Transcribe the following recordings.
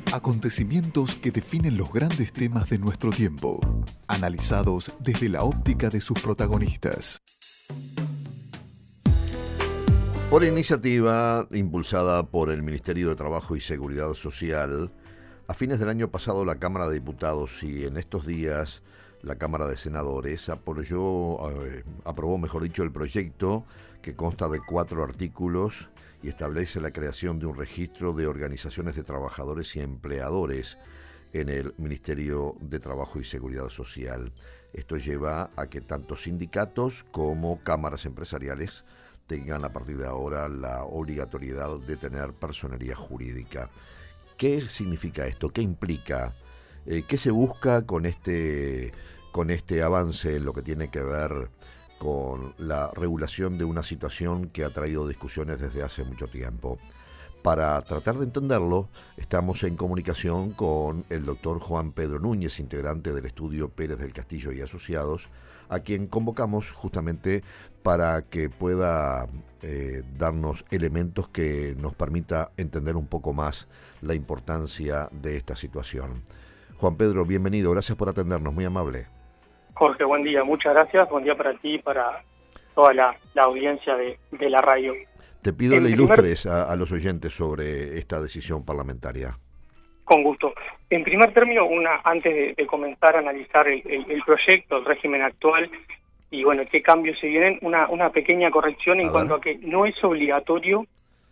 Acontecimientos que definen los grandes temas de nuestro tiempo, analizados desde la óptica de sus protagonistas. Por iniciativa impulsada por el Ministerio de Trabajo y Seguridad Social, a fines del año pasado la Cámara de Diputados y en estos días la Cámara de Senadores aprobó el proyecto que consta de 4 artículos y establece la creación de un registro de organizaciones de trabajadores y empleadores en el Ministerio de Trabajo y Seguridad Social. Esto lleva a que tanto sindicatos como cámaras empresariales tengan a partir de ahora la obligatoriedad de tener personería jurídica. ¿Qué significa esto? ¿Qué implica? ¿Qué se busca con este avance en lo que tiene que ver con la regulación de una situación que ha traído discusiones desde hace mucho tiempo? Para tratar de entenderlo, estamos en comunicación con el doctor Juan Pedro Núñez, integrante del estudio Pérez del Castillo y Asociados, a quien convocamos justamente para que pueda darnos elementos que nos permita entender un poco más la importancia de esta situación. Juan Pedro, bienvenido, gracias por atendernos, muy amable. Jorge, buen día, muchas gracias, buen día para ti y para toda la audiencia de la radio. Te pido le ilustres a los oyentes sobre esta decisión parlamentaria. Con gusto. En primer término, antes de comenzar a analizar el proyecto, el régimen actual y bueno, qué cambios se vienen, una pequeña corrección en cuanto a que no es obligatorio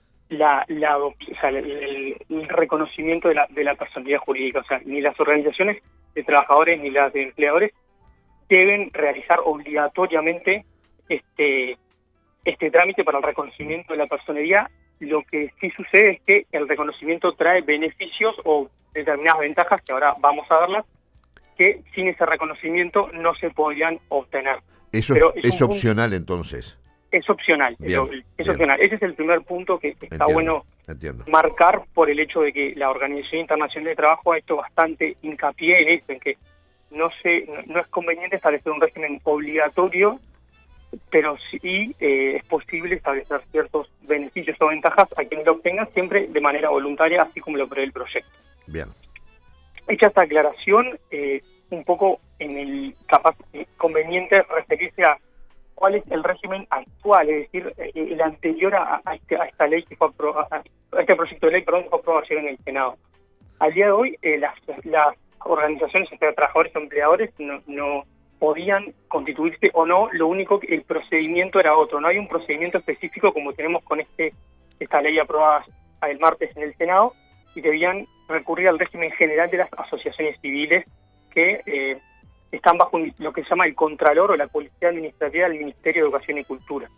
el reconocimiento de la personalidad jurídica, o sea, ni las organizaciones de trabajadores ni las de empleadores deben realizar obligatoriamente este trámite para el reconocimiento de la personería. Lo que sí sucede es que el reconocimiento trae beneficios o determinadas ventajas, que ahora vamos a verlas, que sin ese reconocimiento no se podrían obtener. Eso es opcional entonces. Es opcional, bien. Opcional. Ese es el primer punto que está bueno marcar, por el hecho de que la Organización Internacional de Trabajo ha hecho bastante hincapié en esto, en que no es conveniente establecer un régimen obligatorio, pero sí es posible establecer ciertos beneficios o ventajas a quienes lo obtengan, siempre de manera voluntaria, así como lo prevé el proyecto. Bien. Hecha esta aclaración, un poco conveniente referirse a cuál es el régimen actual, es decir, el anterior a esta ley que fue aprobada, a este proyecto de ley, que fue aprobado ayer en el Senado. Al día de hoy, las organizaciones de trabajadores y empleadores no podían constituirse o no, lo único que el procedimiento era otro, no hay un procedimiento específico como tenemos con esta ley aprobada el martes en el Senado, y debían recurrir al régimen general de las asociaciones civiles que están bajo lo que se llama el Contralor o la Policía Administrativa del Ministerio de Educación y Cultura.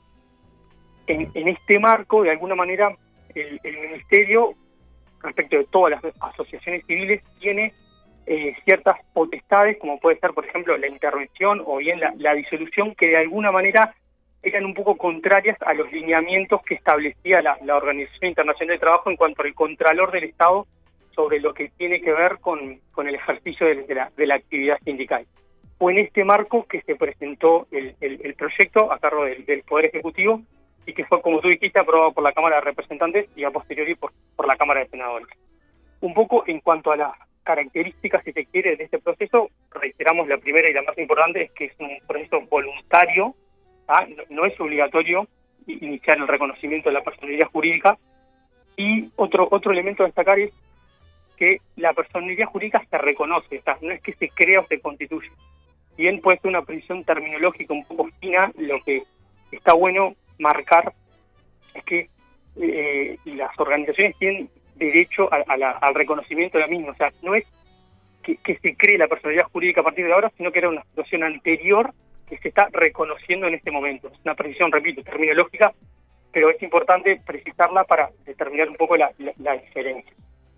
En este marco, de alguna manera, el Ministerio, respecto de todas las asociaciones civiles, tiene ciertas potestades, como puede ser, por ejemplo, la intervención o bien la disolución, que de alguna manera eran un poco contrarias a los lineamientos que establecía la Organización Internacional de Trabajo en cuanto al Contralor del Estado sobre lo que tiene que ver con el ejercicio de la actividad sindical. Fue en este marco que se presentó el proyecto a cargo del Poder Ejecutivo y que fue, como tú dijiste, aprobado por la Cámara de Representantes y a posteriori por la Cámara de Senadores. Un poco en cuanto a las características, si se quiere, de este proceso, reiteramos la primera y la más importante, es que es un proceso voluntario, no es obligatorio iniciar el reconocimiento de la personalidad jurídica, y otro elemento a destacar es que la personalidad jurídica se reconoce, o sea, no es que se crea o se constituye. Si bien puede ser una precisión terminológica un poco fina, lo que está bueno marcar es que las organizaciones tienen derecho al reconocimiento de la misma, o sea, no es que se cree la personalidad jurídica a partir de ahora, sino que era una situación anterior que se está reconociendo en este momento. Es una precisión, repito, terminológica, pero es importante precisarla para determinar un poco la diferencia.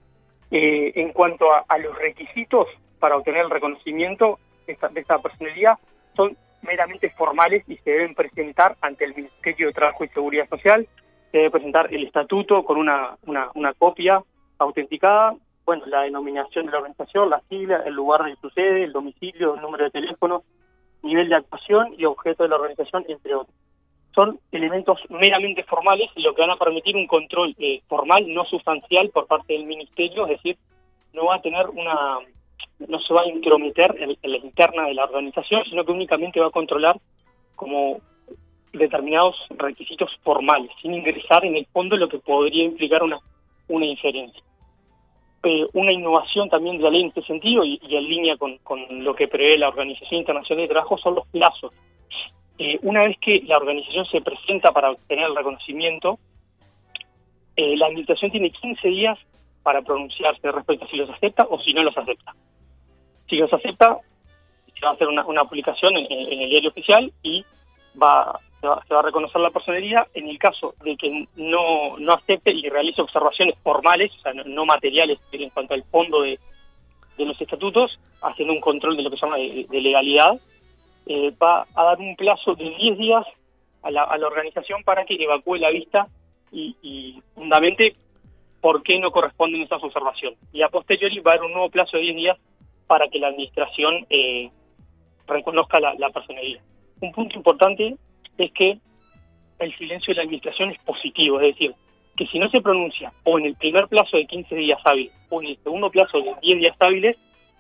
En cuanto a los requisitos para obtener el reconocimiento de esta personalidad, son meramente formales y se deben presentar ante el Ministerio de Trabajo y Seguridad Social. Se debe presentar el estatuto con una copia autenticada, bueno, la denominación de la organización, la sigla, el lugar de su sede, el domicilio, el número de teléfono, nivel de actuación y objeto de la organización, entre otros. Son elementos meramente formales y lo que van a permitir un control formal, no sustancial, por parte del Ministerio, es decir, no va a tener no se va a intrometer en la interna de la organización, sino que únicamente va a controlar como determinados requisitos formales, sin ingresar en el fondo lo que podría implicar una injerencia. Una innovación también de la ley en este sentido, y en línea con lo que prevé la Organización Internacional de Trabajo, son los plazos. Una vez que la organización se presenta para obtener el reconocimiento, la administración tiene 15 días para pronunciarse respecto a si los acepta o si no los acepta. Si los acepta, se va a hacer una publicación en el diario oficial y se va a reconocer la personería. En el caso de que no acepte y realice observaciones formales, o sea, no materiales en cuanto al fondo de los estatutos, haciendo un control de lo que se llama de legalidad, va a dar un plazo de 10 días a la organización para que evacúe la vista y fundamente por qué no corresponden esas observaciones. Y a posteriori va a haber un nuevo plazo de 10 días para que la administración reconozca la personería. Un punto importante es que el silencio de la administración es positivo, es decir, que si no se pronuncia o en el primer plazo de 15 días hábiles o en el segundo plazo de 10 días hábiles,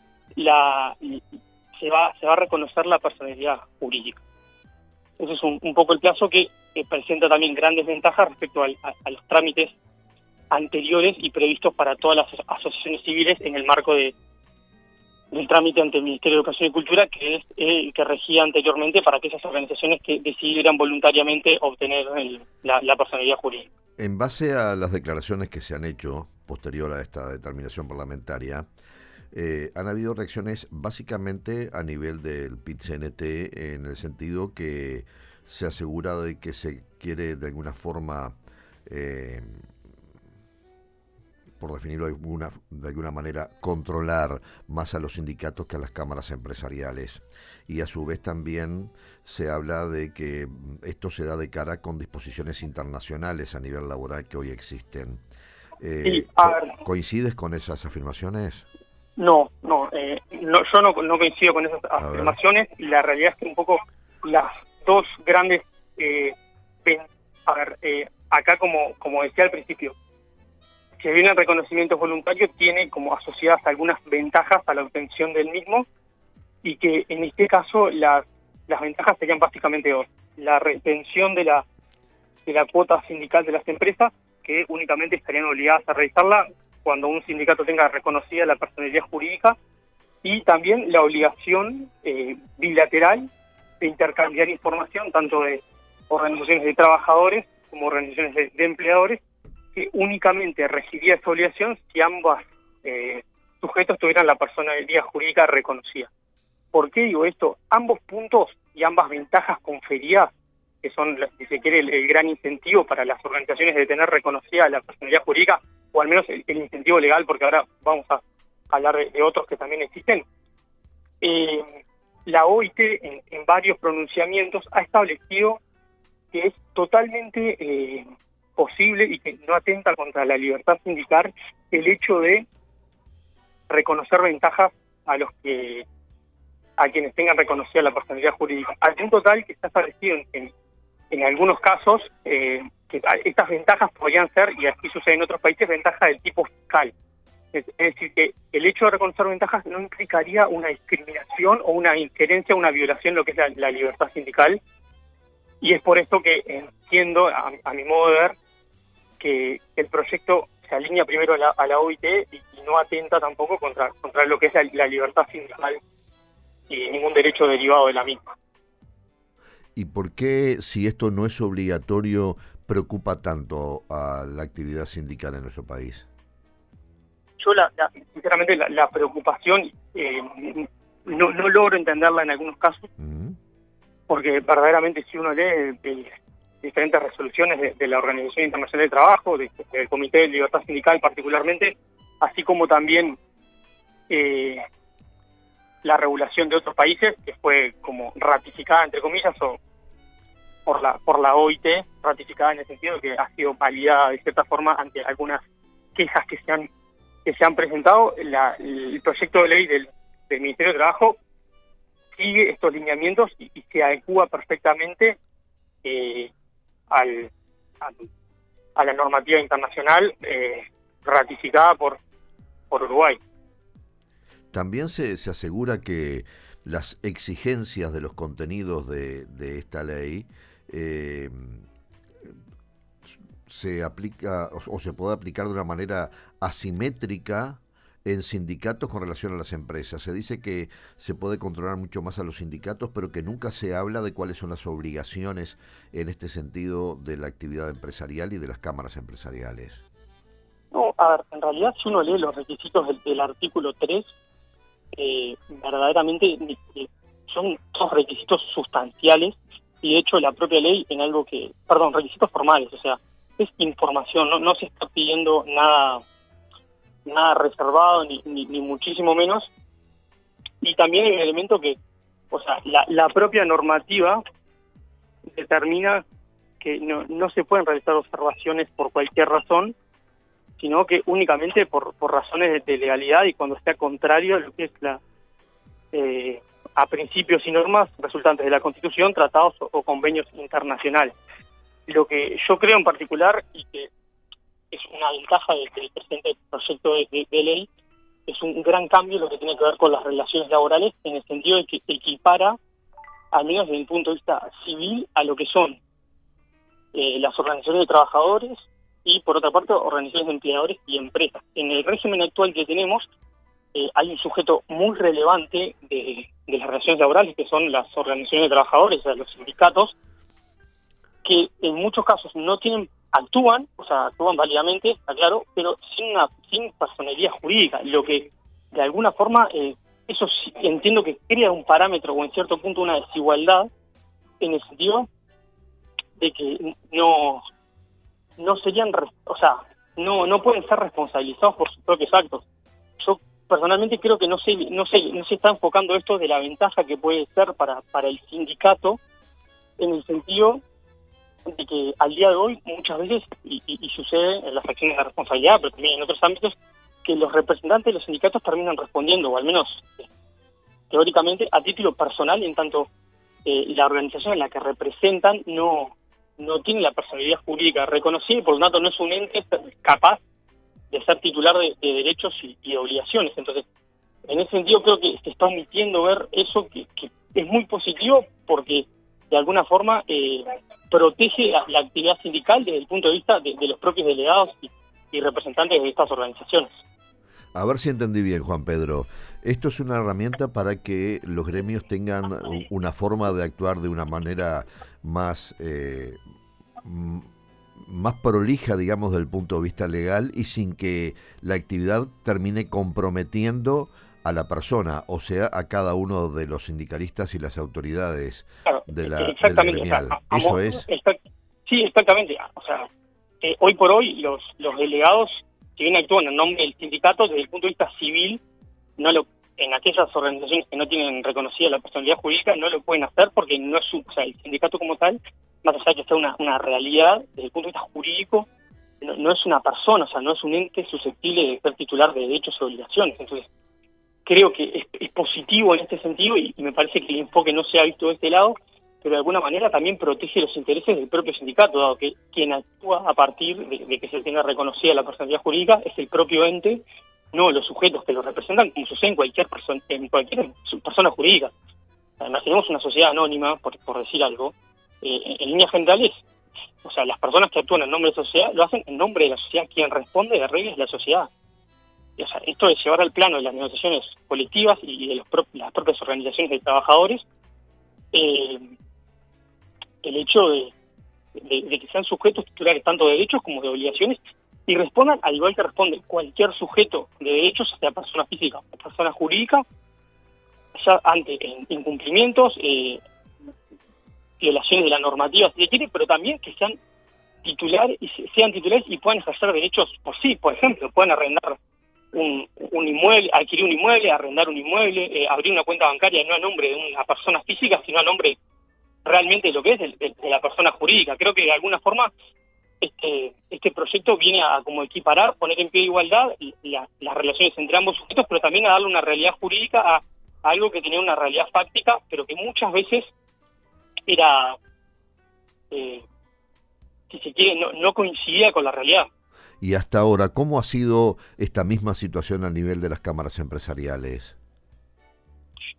se va a reconocer la personalidad jurídica. Ese es un poco el plazo que presenta también grandes ventajas respecto a los trámites anteriores y previstos para todas las asociaciones civiles en el marco del trámite ante el Ministerio de Educación y Cultura, que es que regía anteriormente para aquellas organizaciones que decidieran voluntariamente obtener la personalidad jurídica. En base a las declaraciones que se han hecho posterior a esta determinación parlamentaria, han habido reacciones básicamente a nivel del PIT-CNT, en el sentido que se asegura de que se quiere de alguna forma, por definirlo de alguna manera, controlar más a los sindicatos que a las cámaras empresariales. Y a su vez también se habla de que esto se da de cara con disposiciones internacionales a nivel laboral que hoy existen. Sí, ¿Coincides con esas afirmaciones? No, yo no coincido con esas afirmaciones, y la realidad es que un poco las dos grandes, acá como decía al principio, si bien el reconocimiento voluntario tiene como asociadas algunas ventajas a la obtención del mismo, y que en este caso las ventajas serían básicamente dos: la retención de la cuota sindical de las empresas, que únicamente estarían obligadas a realizarla cuando un sindicato tenga reconocida la personalidad jurídica, y también la obligación bilateral de intercambiar información tanto de organizaciones de trabajadores como organizaciones de empleadores, que únicamente regiría esa obligación si ambos sujetos tuvieran la personalidad jurídica reconocida. ¿Por qué digo esto? Ambos puntos y ambas ventajas conferidas, que son, si se quiere, el gran incentivo para las organizaciones de tener reconocida la personalidad jurídica, o al menos el incentivo legal, porque ahora vamos a hablar de otros que también existen. La OIT en varios pronunciamientos ha establecido que es totalmente posible y que no atenta contra la libertad sindical el hecho de reconocer ventajas a quienes tengan reconocida la personalidad jurídica, al punto tal que está establecido en algunos casos que estas ventajas podrían ser, y así sucede en otros países, ventajas del tipo fiscal. Es decir, que el hecho de reconocer ventajas no implicaría una discriminación o una injerencia, una violación de lo que es la libertad sindical, y es por esto que entiendo, a mi modo de ver, que el proyecto se alinea primero a la OIT y no atenta tampoco contra lo que es la libertad sindical y ningún derecho derivado de la misma. ¿Y por qué, si esto no es obligatorio, preocupa tanto a la actividad sindical en nuestro país? Yo, sinceramente, la preocupación no logro entenderla en algunos casos, porque verdaderamente si uno lee diferentes resoluciones de la Organización Internacional del Trabajo, del Comité de Libertad Sindical particularmente, así como también la regulación de otros países, que fue como ratificada, entre comillas, o por la OIT, ratificada en el sentido de que ha sido validada de cierta forma ante algunas quejas que se han presentado. El proyecto de ley del Ministerio de Trabajo sigue estos lineamientos y se adecúa perfectamente a la normativa internacional ratificada por Uruguay. también se asegura que las exigencias de los contenidos de esta ley se aplica o se puede aplicar de una manera asimétrica en sindicatos con relación a las empresas. Se dice que se puede controlar mucho más a los sindicatos, pero que nunca se habla de cuáles son las obligaciones en este sentido de la actividad empresarial y de las cámaras empresariales. No, a ver, en realidad si uno lee los requisitos del artículo 3, verdaderamente son dos requisitos sustanciales, y de hecho la propia ley en algo requisitos formales, o sea, es información, no se está pidiendo nada reservado, ni muchísimo menos. Y también hay un elemento que, o sea, la propia normativa determina que no se pueden realizar observaciones por cualquier razón, sino que únicamente por razones de legalidad y cuando sea contrario a lo que es a principios y normas resultantes de la Constitución, tratados o convenios internacionales. Lo que yo creo en particular, y que es una ventaja del presente proyecto de ley, es un gran cambio lo que tiene que ver con las relaciones laborales, en el sentido de que equipara, al menos desde el punto de vista civil, a lo que son las organizaciones de trabajadores y, por otra parte, organizaciones de empleadores y empresas. En el régimen actual que tenemos, hay un sujeto muy relevante de las relaciones laborales, que son las organizaciones de trabajadores, o sea, los sindicatos, que en muchos casos actúan válidamente, está claro, pero sin personalidad jurídica, lo que de alguna forma, eso sí, entiendo que crea un parámetro o en cierto punto una desigualdad, en el sentido de que no serían, no pueden ser responsabilizados por sus propios actos. Yo personalmente creo que no se está enfocando esto de la ventaja que puede ser para el sindicato, en el sentido de que al día de hoy muchas veces, y sucede en las acciones de responsabilidad, pero también en otros ámbitos, que los representantes de los sindicatos terminan respondiendo, o al menos teóricamente, a título personal, en tanto la organización en la que representan no tiene la personalidad jurídica reconocida y por lo tanto no es un ente capaz de ser titular de derechos y obligaciones. Entonces, en ese sentido creo que se está omitiendo ver eso, que es muy positivo, porque de alguna forma protege la actividad sindical desde el punto de vista de los propios delegados y representantes de estas organizaciones. A ver si entendí bien, Juan Pedro. Esto es una herramienta para que los gremios tengan una forma de actuar de una manera más prolija, digamos, desde el punto de vista legal, y sin que la actividad termine comprometiendo a la persona, o sea, a cada uno de los sindicalistas y las autoridades de la gremial. ¿Eso es? Sí, exactamente. O sea, hoy por hoy los delegados, si bien actúan en nombre del sindicato, desde el punto de vista civil, en aquellas organizaciones que no tienen reconocida la personalidad jurídica, no lo pueden hacer porque no es el sindicato como tal, más allá de que sea una realidad, desde el punto de vista jurídico, no es una persona, o sea, no es un ente susceptible de ser titular de derechos y obligaciones. Entonces, creo que es positivo en este sentido y me parece que el enfoque no se ha visto de este lado, pero de alguna manera también protege los intereses del propio sindicato, dado que quien actúa a partir de que se tenga reconocida la personalidad jurídica es el propio ente, no los sujetos que lo representan, como sucede en cualquier persona jurídica. Imaginemos una sociedad anónima, por decir algo, en líneas generales, o sea, las personas que actúan en nombre de la sociedad lo hacen en nombre de la sociedad, quien responde de reglas de la sociedad. O sea, esto es llevar al plano de las negociaciones colectivas y de las propias organizaciones de trabajadores el hecho de que sean sujetos titulares tanto de derechos como de obligaciones y respondan al igual que responde cualquier sujeto de derechos, sea persona física o persona jurídica, ya ante incumplimientos, violaciones de la normativa si se quiere, pero también que sean titulares y puedan ejercer derechos por sí. Por ejemplo, puedan arrendar un inmueble, adquirir un inmueble, arrendar un inmueble, abrir una cuenta bancaria no a nombre de una persona física, sino a nombre realmente de lo que es de la persona jurídica. Creo que de alguna forma este proyecto viene a como equiparar, poner en pie de igualdad las relaciones entre ambos sujetos, pero también a darle una realidad jurídica a algo que tenía una realidad fáctica, pero que muchas veces era, si se quiere, no coincidía con la realidad. Y hasta ahora, ¿cómo ha sido esta misma situación a nivel de las cámaras empresariales?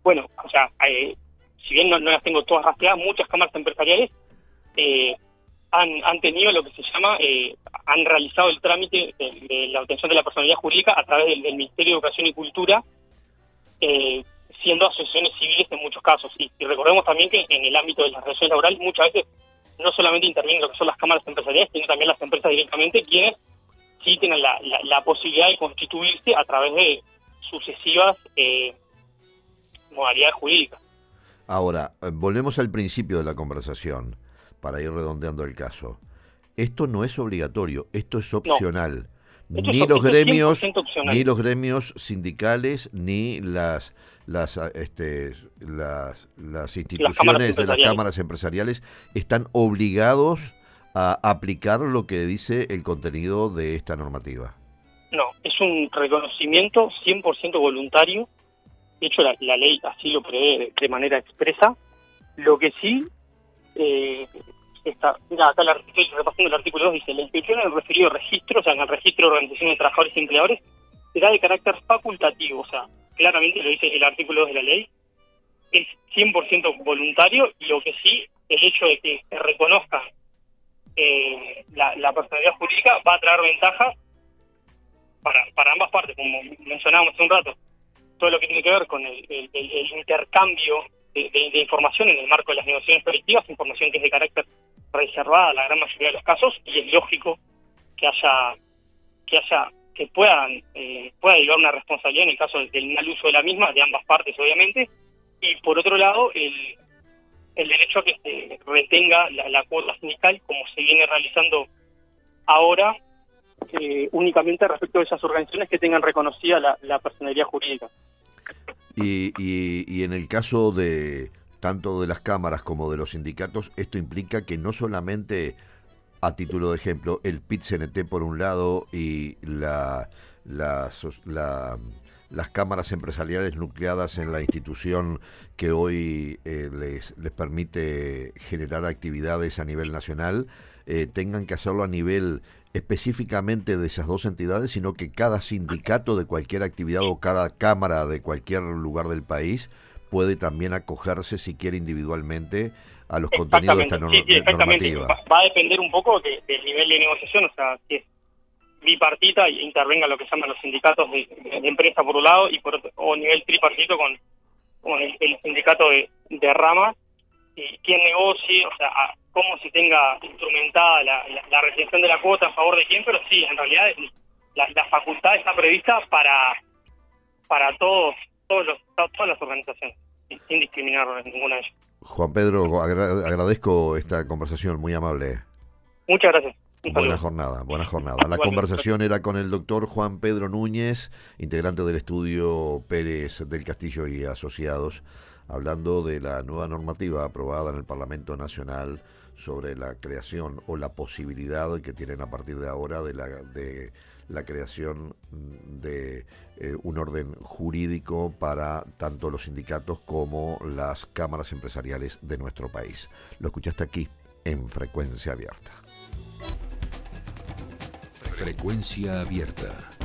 bueno, o sea, si bien no las tengo todas rastreadas, muchas cámaras empresariales han tenido lo que se llama, han realizado el trámite de la obtención de la personalidad jurídica a través del Ministerio de Educación y Cultura, siendo asociaciones civiles en muchos casos. Y recordemos también que en el ámbito de las relaciones laborales muchas veces no solamente intervienen lo que son las cámaras empresariales, sino también las empresas directamente, quienes sí tienen la posibilidad de constituirse a través de sucesivas modalidades jurídicas. Ahora, volvemos al principio de la conversación, para ir redondeando el caso. Esto no es obligatorio, esto es opcional. No. Ni los gremios sindicales, ni las instituciones de las cámaras empresariales están obligados a aplicar lo que dice el contenido de esta normativa. No, es un reconocimiento 100% voluntario. De hecho, la ley así lo prevé de manera expresa. Lo que sí, acá estoy repasando el artículo 2, dice: la inscripción en el referido registro, o sea, en el registro de organizaciones de trabajadores y empleadores, será de carácter facultativo, o sea, claramente lo dice el artículo 2 de la ley, es 100% voluntario. Y lo que sí, el hecho de que se reconozca la personalidad jurídica va a traer ventajas para ambas partes, como mencionábamos hace un rato. Todo lo que tiene que ver con el intercambio de información en el marco de las negociaciones colectivas, información que es de carácter reservada a la gran mayoría de los casos, y es lógico que pueda derivar una responsabilidad en el caso del mal uso de la misma, de ambas partes obviamente. Y por otro lado, el derecho a que se retenga la cuota sindical, como se viene realizando ahora, únicamente respecto de esas organizaciones que tengan reconocida la personalidad jurídica. Y en el caso de tanto de las cámaras como de los sindicatos, esto implica que no solamente, a título de ejemplo, el PIT-CNT por un lado y las cámaras empresariales nucleadas en la institución que hoy les permite generar actividades a nivel nacional, tengan que hacerlo a nivel específicamente de esas dos entidades, sino que cada sindicato de cualquier actividad o cada cámara de cualquier lugar del país puede también acogerse, si quiere individualmente, a los contenidos de esta normativa. Va a depender un poco del nivel de negociación, o sea, si es bipartita e intervenga lo que llaman los sindicatos de empresa por un lado, y por otro, o nivel tripartito con el sindicato de ramas, y quien negocie, o sea, cómo se tenga instrumentada la retención de la cuota a favor de quién, pero sí, en realidad la facultad está prevista para todas las organizaciones, sin discriminar en ninguna de ellas. Juan Pedro, agradezco esta conversación, muy amable. Muchas gracias. Buena jornada. La conversación era con el doctor Juan Pedro Núñez, integrante del estudio Pérez del Castillo y Asociados, hablando de la nueva normativa aprobada en el Parlamento Nacional sobre la creación o la posibilidad que tienen a partir de ahora de la creación de un orden jurídico para tanto los sindicatos como las cámaras empresariales de nuestro país. Lo escuchaste aquí en Frecuencia Abierta. Frecuencia Abierta.